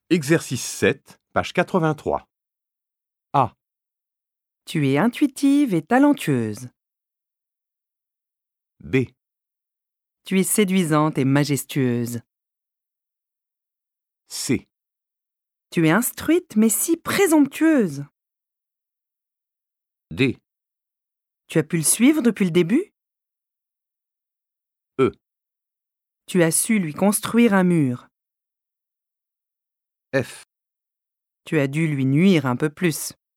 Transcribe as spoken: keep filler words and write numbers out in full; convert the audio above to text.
Exercice sept, page quatre-vingt-trois. A. Tu es intuitive et talentueuse. B. Tu es séduisante et majestueuse. C. Tu es instruite mais si présomptueuse. D. Tu as pu le suivre depuis le début? E. Tu as su lui construire un mur. F. Tu as dû lui nuire un peu plus.